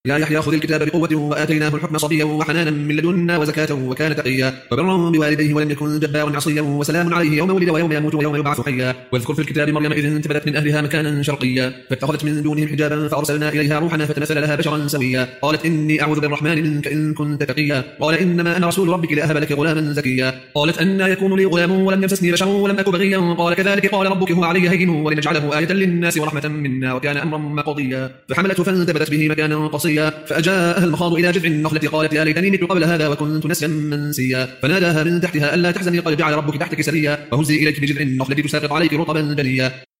يا يحيى خذ الكتاب بقوة وآتيناه الحكم صبيا وحنانا من لدنا وزكاة وكان تقيا وبرا بوالديه ولم يكن جبارا عصيا وسلام عليه يوم ولد ويوم يموت ويوم يبعث حيا. واذكر في الكتاب مريم إذ انتبذت من أهلها مكانا شرقيا فاتخذت من دونهم حجابا فأرسلنا إليها روحنا فتمثل لها بشرا سويا قالت إني أعوذ بالرحمن منك إن كنت تقيا قال إنما أنا رسول ربك لأهب لك غلاما زكيا قالت أنى يكون لي غلام ولم يمسسني بشر ولم أك بغيا قال كذلك قال ربك هو علي هين ولنجعله آية للناس ورحمة منا وكان أمرا مقضيا. فحملته فانتبذت به مكانا قصيا فأجاءها المخاض إلى جذع النخلة قالت يا ليتني مت قبل هذا وكنت نسيا منسيا فناداها من تحتها ألا تحزني قد جعل ربك تحتك سريا وهزي إليك بجذع النخلة تساقط عليك رطبا جنيا.